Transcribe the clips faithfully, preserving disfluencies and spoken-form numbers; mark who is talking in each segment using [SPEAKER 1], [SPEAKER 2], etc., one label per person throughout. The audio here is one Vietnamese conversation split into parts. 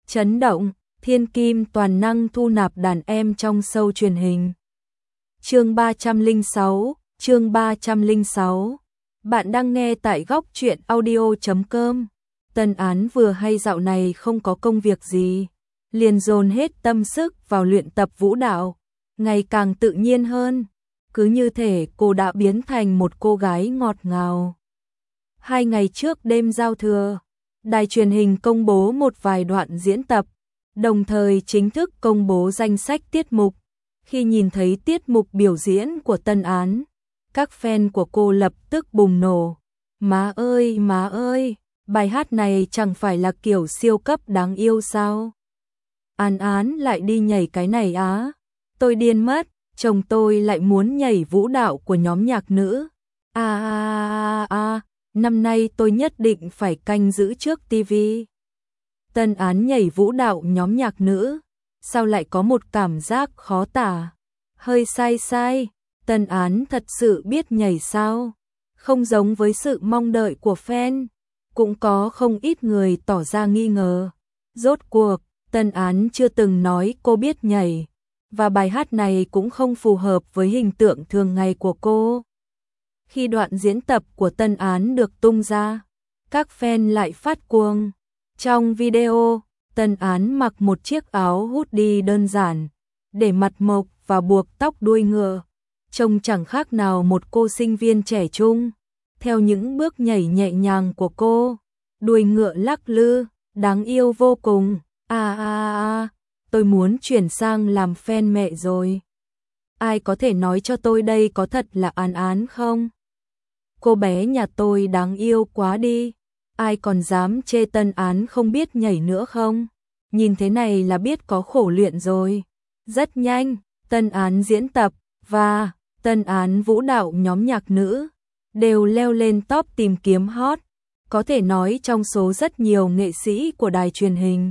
[SPEAKER 1] Chấn động, thiên kim toàn năng thu nạp đàn em trong show truyền hình. Chương ba trăm lẻ sáu, chương ba trăm lẻ sáu. Bạn đang nghe tại góc truyện audio chấm com. Tân Án vừa hay dạo này không có công việc gì, liền dồn hết tâm sức vào luyện tập vũ đạo, ngày càng tự nhiên hơn. Cứ như thể cô đã biến thành một cô gái ngọt ngào. Hai ngày trước đêm giao thừa, đài truyền hình công bố một vài đoạn diễn tập, đồng thời chính thức công bố danh sách tiết mục. Khi nhìn thấy tiết mục biểu diễn của Tân Án, các fan của cô lập tức bùng nổ. Má ơi, má ơi, bài hát này chẳng phải là kiểu siêu cấp đáng yêu sao? Án Án lại đi nhảy cái này á? Tôi điên mất, chồng tôi lại muốn nhảy vũ đạo của nhóm nhạc nữ. À à à à, năm nay tôi nhất định phải canh giữ trước ti vi. Tân Án nhảy vũ đạo nhóm nhạc nữ, sao lại có một cảm giác khó tả, hơi sai sai. Tân Án thật sự biết nhảy sao? Không giống với sự mong đợi của fan, cũng có không ít người tỏ ra nghi ngờ. Rốt cuộc, Tân Án chưa từng nói cô biết nhảy, và bài hát này cũng không phù hợp với hình tượng thường ngày của cô. Khi đoạn diễn tập của Tân Án được tung ra, các fan lại phát cuồng. Trong video, Tân Án mặc một chiếc áo hoodie đơn giản, để mặt mộc và buộc tóc đuôi ngựa, trông chẳng khác nào một cô sinh viên trẻ trung. Theo những bước nhảy nhẹ nhàng của cô, đuôi ngựa lắc lư, đáng yêu vô cùng. À à à, tôi muốn chuyển sang làm fan mẹ rồi. Ai có thể nói cho tôi đây có thật là Án Án không? Cô bé nhà tôi đáng yêu quá đi. Ai còn dám chê Tân Án không biết nhảy nữa không? Nhìn thế này là biết có khổ luyện rồi. Rất nhanh, Tân Án diễn tập và Tân Án vũ đạo nhóm nhạc nữ đều leo lên top tìm kiếm hot, có thể nói trong số rất nhiều nghệ sĩ của đài truyền hình,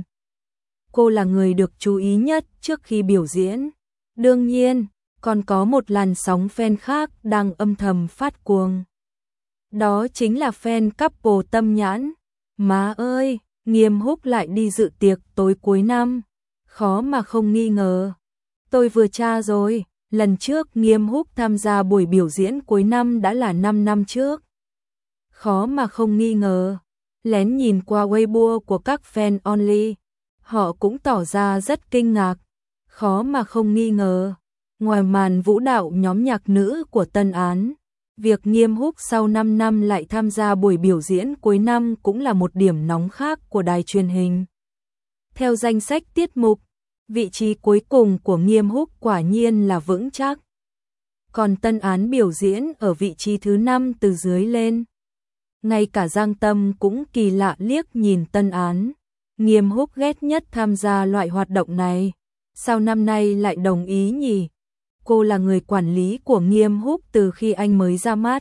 [SPEAKER 1] cô là người được chú ý nhất trước khi biểu diễn. Đương nhiên, còn có một làn sóng fan khác đang âm thầm phát cuồng. Đó chính là fan couple Tâm Nhãn. Má ơi, Nghiêm Húc lại đi dự tiệc tối cuối năm. Khó mà không nghi ngờ. Tôi vừa tra rồi, lần trước Nghiêm Húc tham gia buổi biểu diễn cuối năm đã là năm năm trước. Khó mà không nghi ngờ. Lén nhìn qua Weibo của các fan only, họ cũng tỏ ra rất kinh ngạc. Khó mà không nghi ngờ. Ngoài màn vũ đạo nhóm nhạc nữ của Tân Án, việc Nghiêm Húc sau năm năm lại tham gia buổi biểu diễn cuối năm cũng là một điểm nóng khác của đài truyền hình. Theo danh sách tiết mục, vị trí cuối cùng của Nghiêm Húc quả nhiên là vững chắc. Còn Tân Án biểu diễn ở vị trí thứ năm từ dưới lên. Ngay cả Giang Tâm cũng kỳ lạ liếc nhìn Tân Án. Nghiêm Húc ghét nhất tham gia loại hoạt động này. Sao năm nay lại đồng ý nhỉ? Cô là người quản lý của Nghiêm Húc từ khi anh mới ra mắt.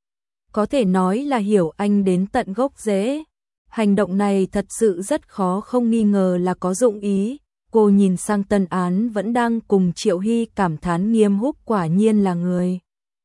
[SPEAKER 1] Có thể nói là hiểu anh đến tận gốc rễ. Hành động này thật sự rất khó không nghi ngờ là có dụng ý. Cô nhìn sang Tân Án vẫn đang cùng Triệu Hy cảm thán Nghiêm Húc quả nhiên là người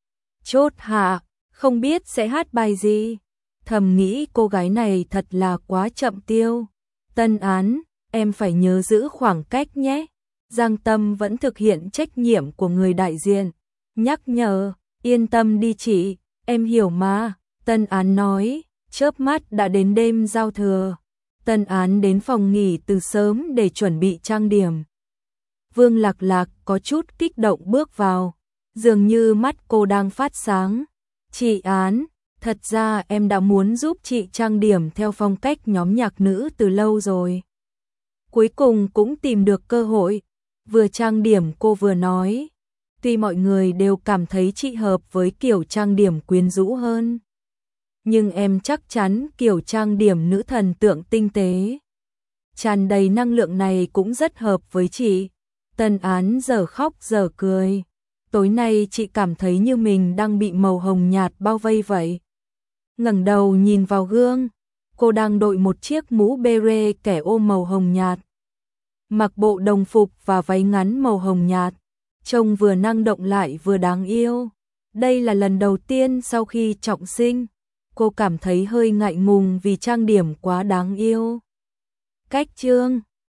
[SPEAKER 1] chốt hạ, không biết sẽ hát bài gì. Thầm nghĩ cô gái này thật là quá chậm tiêu. Tân Án, em phải nhớ giữ khoảng cách nhé. Giang Tâm vẫn thực hiện trách nhiệm của người đại diện, nhắc nhở, yên tâm đi chị, em hiểu mà. Tân Án nói, chớp mắt đã đến đêm giao thừa. Tân Án đến phòng nghỉ từ sớm để chuẩn bị trang điểm. Vương Lạc Lạc có chút kích động bước vào, dường như mắt cô đang phát sáng. Chị Án, thật ra em đã muốn giúp chị trang điểm theo phong cách nhóm nhạc nữ từ lâu rồi. Cuối cùng cũng tìm được cơ hội. Vừa trang điểm cô vừa nói, tuy mọi người đều cảm thấy chị hợp với kiểu trang điểm quyến rũ hơn, nhưng em chắc chắn kiểu trang điểm nữ thần tượng tinh tế, tràn đầy năng lượng này cũng rất hợp với chị. Tân Án giờ khóc giờ cười. Tối nay chị cảm thấy như mình đang bị màu hồng nhạt bao vây vậy. Ngẩng đầu nhìn vào gương, cô đang đội một chiếc mũ beret kẻ ô màu hồng nhạt, mặc bộ đồng phục và váy ngắn màu hồng nhạt, trông vừa năng động lại vừa đáng yêu. Đây là lần đầu tiên sau khi trọng sinh, cô cảm thấy hơi ngại ngùng vì trang điểm quá đáng yêu. Cách trương,